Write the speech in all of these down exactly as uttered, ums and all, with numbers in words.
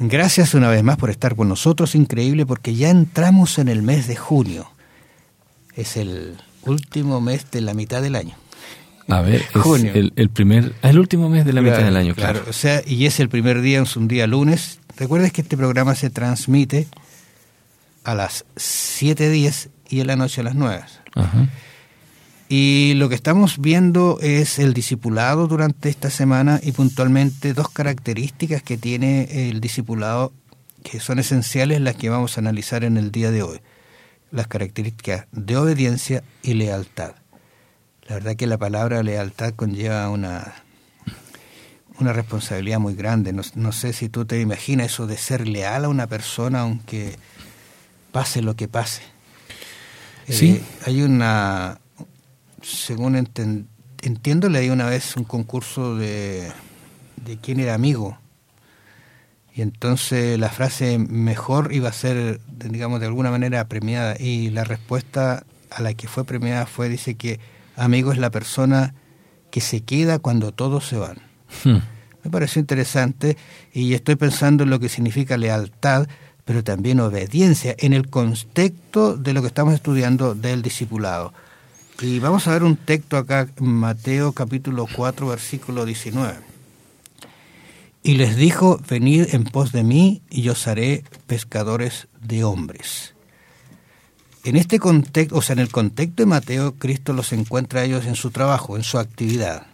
Gracias una vez más por estar con nosotros. Increíble, porque ya entramos en el mes de junio. Es el último mes de la mitad del año. A ver, es junio. El, el primer, el último mes de la claro, mitad del año, claro. claro. O sea, y es el primer día, es un día lunes. Recuerdes que este programa se transmite a las siete diez y en la noche a las nueve. Ajá. Y lo que estamos viendo es el discipulado durante esta semana y puntualmente dos características que tiene el discipulado que son esenciales, las que vamos a analizar en el día de hoy. Las características de obediencia y lealtad. La verdad que la palabra lealtad conlleva una, una responsabilidad muy grande. No, no sé si tú te imaginas eso de ser leal a una persona aunque pase lo que pase. Sí. Eh, hay una... Según enten, entiendo, leí una vez un concurso de, de quién era amigo. Y entonces la frase mejor iba a ser, digamos, de alguna manera premiada. Y la respuesta a la que fue premiada fue, dice que amigo es la persona que se queda cuando todos se van. Hmm. Me pareció interesante y estoy pensando en lo que significa lealtad, pero también obediencia en el contexto de lo que estamos estudiando del discipulado. Y vamos a ver un texto acá, Mateo capítulo cuatro, versículo diecinueve. Y les dijo, venid en pos de mí, y yo os haré pescadores de hombres. En este contexto, o sea, en el contexto de Mateo, Cristo los encuentra a ellos en su trabajo, en su actividad.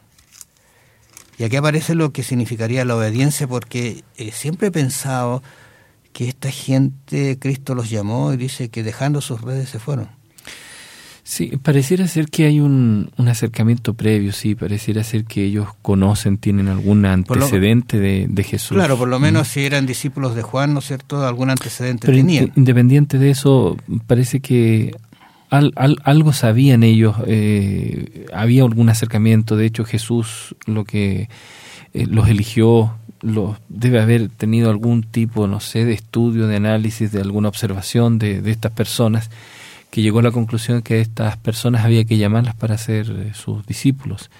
Y aquí aparece lo que significaría la obediencia, porque eh, siempre he pensado que esta gente, Cristo los llamó y dice que dejando sus redes se fueron. Sí, pareciera ser que hay un, un acercamiento previo, sí, pareciera ser que ellos conocen, tienen algún antecedente lo, de, de Jesús. Claro, por lo menos mm. si eran discípulos de Juan, ¿no es cierto?, algún antecedente Pero tenían. Independiente de eso, parece que al, al, algo sabían ellos, eh, había algún acercamiento. De hecho, Jesús lo que eh, los eligió, los, debe haber tenido algún tipo, no sé, de estudio, de análisis, de alguna observación de, de estas personas, que llegó a la conclusión que a estas personas había que llamarlas para ser eh, sus discípulos.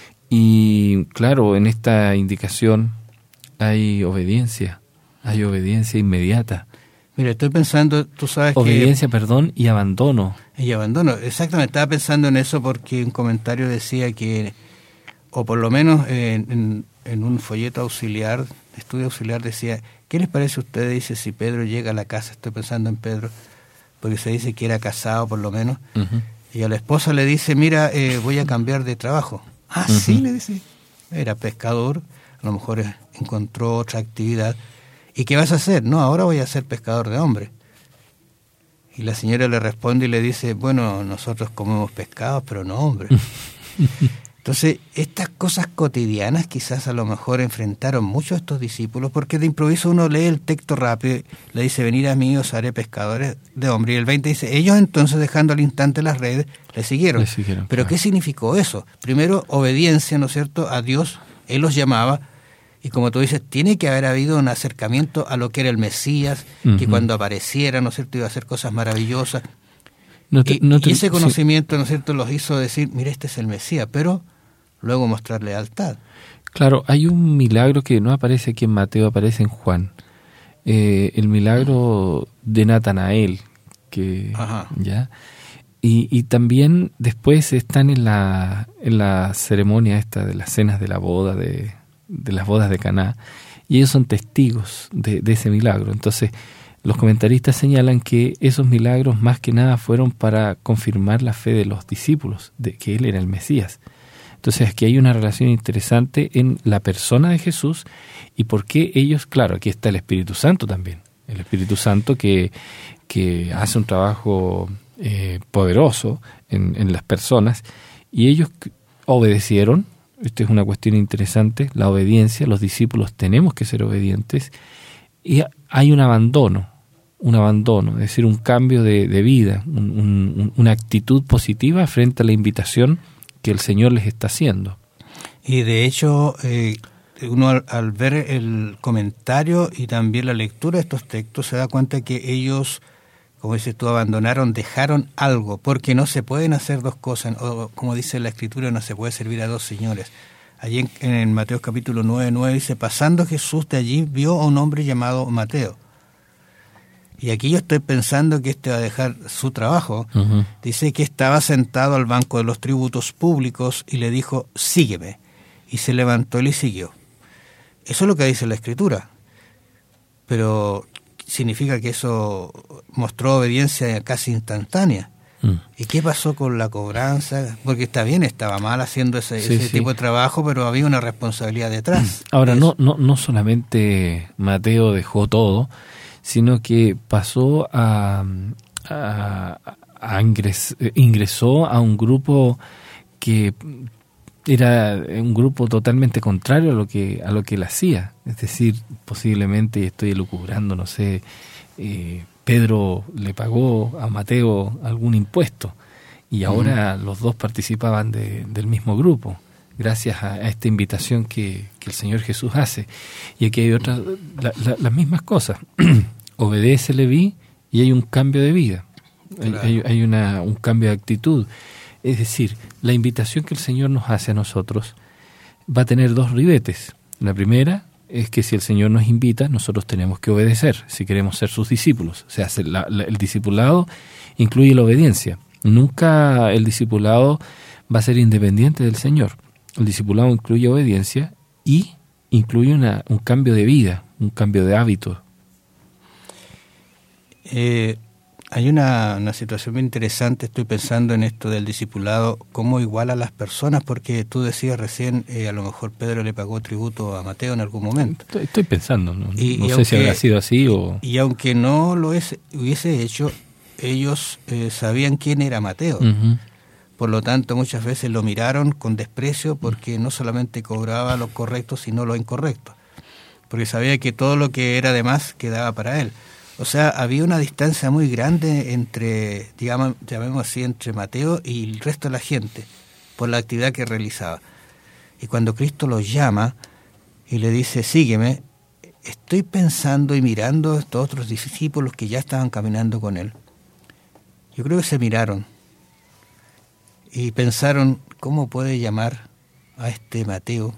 Y claro, en esta indicación hay obediencia, hay obediencia inmediata. Mira, estoy pensando, tú sabes obediencia, que... Obediencia, perdón, y abandono. Y abandono, exactamente, estaba pensando en eso porque un comentario decía que, o por lo menos en, en, en un folleto auxiliar, estudio auxiliar decía, ¿qué les parece a ustedes? Dice, si Pedro llega a la casa, estoy pensando en Pedro, porque se dice que era casado por lo menos, uh-huh. y a la esposa le dice, mira, eh, voy a cambiar de trabajo. Ah, uh-huh. sí, le dice, era pescador, a lo mejor encontró otra actividad. ¿Y qué vas a hacer? No, ahora voy a ser pescador de hombres. Y la señora le responde y le dice, bueno, nosotros comemos pescados, pero no hombres. Entonces, estas cosas cotidianas quizás a lo mejor enfrentaron mucho a estos discípulos, porque de improviso uno lee el texto rápido, le dice, venid a mí, os haré pescadores de hombres. Y el veinte dice, ellos entonces dejando al instante las redes, le siguieron. Le siguieron Pero claro. ¿Qué significó eso? Primero, obediencia, ¿no es cierto?, a Dios, Él los llamaba, y como tú dices, tiene que haber habido un acercamiento a lo que era el Mesías, uh-huh. que cuando apareciera, ¿no es cierto?, iba a hacer cosas maravillosas. No te, y, no te, y ese conocimiento, sí. ¿no es cierto?, los hizo decir, mira, este es el Mesías, pero... luego mostrar lealtad. Claro, hay un milagro que no aparece aquí en Mateo, aparece en Juan. Eh, el milagro de Natanael, que Ajá. ya y, y también después están en la en la ceremonia esta de las cenas de la boda de, de las bodas de Caná, y ellos son testigos de, de ese milagro. Entonces, los comentaristas señalan que esos milagros más que nada fueron para confirmar la fe de los discípulos de que él era el Mesías. Entonces aquí hay una relación interesante en la persona de Jesús y por qué ellos, claro, aquí está el Espíritu Santo también, el Espíritu Santo que, que hace un trabajo eh, poderoso en, en las personas, y ellos obedecieron. Esta es una cuestión interesante, la obediencia, los discípulos tenemos que ser obedientes, y hay un abandono, un abandono, es decir, un cambio de, de vida, un, un, una actitud positiva frente a la invitación que el Señor les está haciendo. Y de hecho, eh, uno al, al ver el comentario y también la lectura de estos textos se da cuenta que ellos, como dices tú, abandonaron, dejaron algo, porque no se pueden hacer dos cosas, o como dice la Escritura, no se puede servir a dos señores. Allí en, en Mateo capítulo nueve, nueve dice, pasando Jesús de allí vio a un hombre llamado Mateo. Y aquí yo estoy pensando que este va a dejar su trabajo. Uh-huh. Dice que estaba sentado al banco de los tributos públicos y le dijo, sígueme. Y se levantó y le siguió. Eso es lo que dice la Escritura. Pero significa que eso mostró obediencia casi instantánea. Mm. ¿Y qué pasó con la cobranza? Porque está bien, estaba mal haciendo ese, sí, ese sí. tipo de trabajo, pero había una responsabilidad detrás. Ahora, no, no, no solamente Mateo dejó todo, sino que pasó a, a, a ingres, ingresó a un grupo que era un grupo totalmente contrario a lo que a lo que él hacía. Es decir, posiblemente, estoy elucubrando, no sé, eh, Pedro le pagó a Mateo algún impuesto y ahora uh-huh. los dos participaban de, del mismo grupo, gracias a, a esta invitación que, que el Señor Jesús hace. Y aquí hay otras, la, la, las mismas cosas. Obedece, Leví, y hay un cambio de vida, claro. hay, hay una, un cambio de actitud. Es decir, la invitación que el Señor nos hace a nosotros va a tener dos ribetes. La primera es que si el Señor nos invita, nosotros tenemos que obedecer, si queremos ser sus discípulos. O sea, la, la, el discipulado incluye la obediencia. Nunca el discipulado va a ser independiente del Señor. El discipulado incluye obediencia y incluye una, un cambio de vida, un cambio de hábitos. Eh, hay una, una situación muy interesante, estoy pensando en esto del discipulado, cómo iguala a las personas, porque tú decías recién, eh, a lo mejor Pedro le pagó tributo a Mateo en algún momento. Estoy, estoy pensando, no, y, no y sé aunque, si habrá sido así o... Y aunque no lo es, hubiese hecho, ellos eh, sabían quién era Mateo. Uh-huh. Por lo tanto, muchas veces lo miraron con desprecio porque no solamente cobraba lo correcto, sino lo incorrecto. Porque sabía que todo lo que era de más quedaba para él. O sea, había una distancia muy grande entre, digamos, llamemos así, entre Mateo y el resto de la gente, por la actividad que realizaba. Y cuando Cristo los llama y le dice, sígueme, estoy pensando y mirando a estos otros discípulos que ya estaban caminando con él. Yo creo que se miraron y pensaron, ¿cómo puede llamar a este Mateo,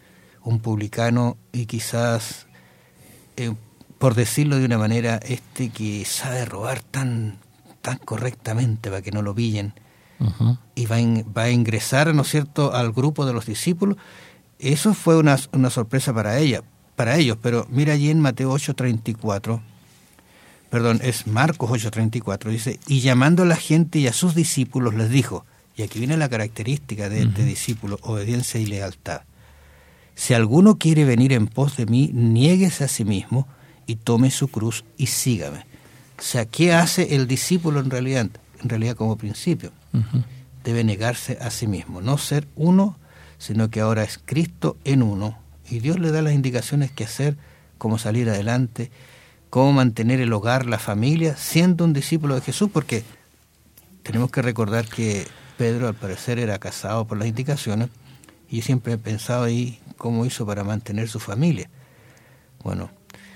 un publicano y quizás... Eh, por decirlo de una manera, este que sabe robar tan tan correctamente para que no lo pillen, uh-huh. y va, in, va a ingresar, ¿no es cierto?, al grupo de los discípulos? Eso fue una, una sorpresa para ella, para ellos, pero mira allí en Mateo ocho treinta y cuatro, perdón, es Marcos ocho treinta y cuatro, dice, y llamando a la gente y a sus discípulos les dijo, y aquí viene la característica de este uh-huh. discípulo, obediencia y lealtad. Si alguno quiere venir en pos de mí, niéguese a sí mismo, y tome su cruz y sígame. O sea, ¿qué hace el discípulo en realidad? En realidad como principio. Uh-huh. Debe negarse a sí mismo, no ser uno, sino que ahora es Cristo en uno. Y Dios le da las indicaciones que hacer, cómo salir adelante, cómo mantener el hogar, la familia, siendo un discípulo de Jesús, porque tenemos que recordar que Pedro al parecer era casado por las indicaciones, y siempre he pensado ahí cómo hizo para mantener su familia. Bueno,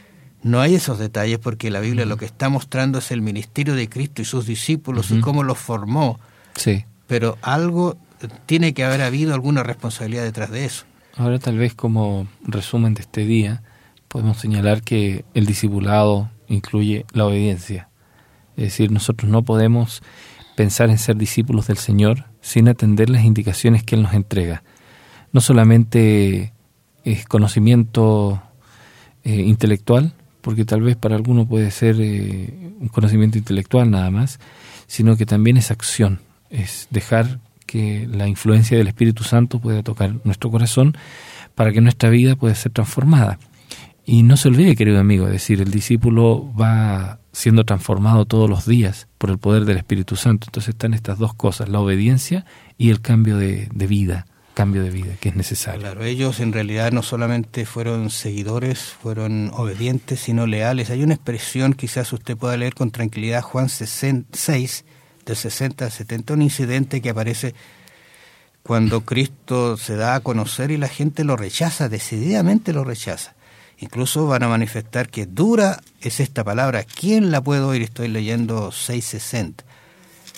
no hay esos detalles porque la Biblia uh-huh. lo que está mostrando es el ministerio de Cristo y sus discípulos uh-huh. y cómo los formó. Sí. Pero algo tiene que haber habido alguna responsabilidad detrás de eso. Ahora tal vez como resumen de este día podemos señalar que el discipulado incluye la obediencia. Es decir, nosotros no podemos pensar en ser discípulos del Señor sin atender las indicaciones que Él nos entrega. No solamente es conocimiento eh, intelectual, porque tal vez para alguno puede ser eh, un conocimiento intelectual nada más, sino que también es acción, es dejar que la influencia del Espíritu Santo pueda tocar nuestro corazón para que nuestra vida pueda ser transformada. Y no se olvide, querido amigo, es decir, el discípulo va siendo transformado todos los días por el poder del Espíritu Santo. Entonces están estas dos cosas, la obediencia y el cambio de, de vida. cambio de vida que es necesario. Claro, ellos en realidad no solamente fueron seguidores, fueron obedientes, sino leales. Hay una expresión, quizás usted pueda leer con tranquilidad, Juan seis, del sesenta al setenta, un incidente que aparece cuando Cristo se da a conocer y la gente lo rechaza, decididamente lo rechaza. Incluso van a manifestar que dura es esta palabra. ¿Quién la puede oír? Estoy leyendo seis sesenta.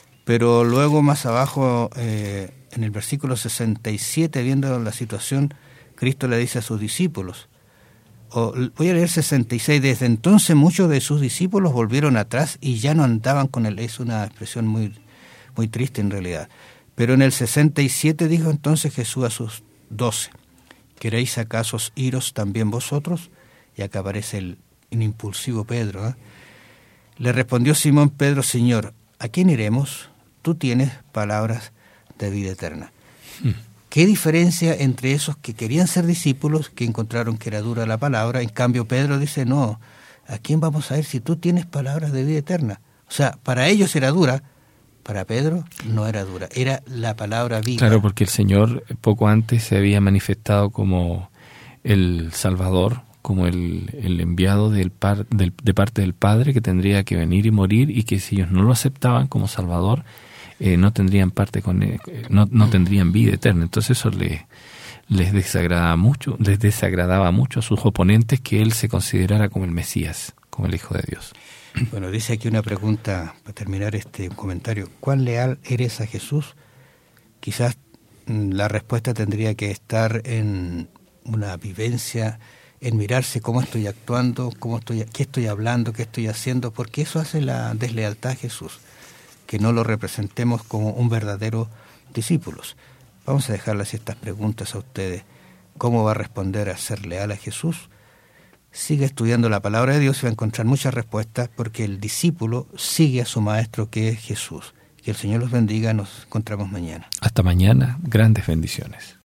Pero luego más abajo... Eh, en el versículo sesenta y siete, viendo la situación, Cristo le dice a sus discípulos, o, voy a leer sesenta y seis, desde entonces muchos de sus discípulos volvieron atrás y ya no andaban con él. Es una expresión muy, muy triste en realidad. Pero en el sesenta y siete dijo entonces Jesús a sus doce, ¿queréis acaso iros también vosotros? Y acá aparece el impulsivo Pedro. ¿eh? Le respondió Simón Pedro, Señor, ¿a quién iremos? Tú tienes palabras de vida eterna. Hmm. ¿Qué diferencia entre esos que querían ser discípulos, que encontraron que era dura la palabra? En cambio, Pedro dice, no, ¿a quién vamos a ir si tú tienes palabras de vida eterna? O sea, para ellos era dura, para Pedro no era dura, era la palabra viva. Claro, porque el Señor poco antes se había manifestado como el Salvador, como el, el enviado del par, del, de parte del Padre, que tendría que venir y morir, y que si ellos no lo aceptaban como Salvador, Eh, no tendrían parte con él, no, no tendrían vida eterna. Entonces eso le, les desagradaba mucho, les desagradaba mucho a sus oponentes que él se considerara como el Mesías, como el Hijo de Dios. Bueno, dice aquí una pregunta para terminar este comentario: ¿cuán leal eres a Jesús? Quizás la respuesta tendría que estar en una vivencia, en mirarse cómo estoy actuando, cómo estoy, qué estoy hablando, qué estoy haciendo, porque eso hace la deslealtad a Jesús, que no lo representemos como un verdadero discípulo. Vamos a dejarles estas preguntas a ustedes. ¿Cómo va a responder a ser leal a Jesús? Sigue estudiando la palabra de Dios y va a encontrar muchas respuestas, porque el discípulo sigue a su maestro, que es Jesús. Que el Señor los bendiga. Nos encontramos mañana. Hasta mañana. Grandes bendiciones.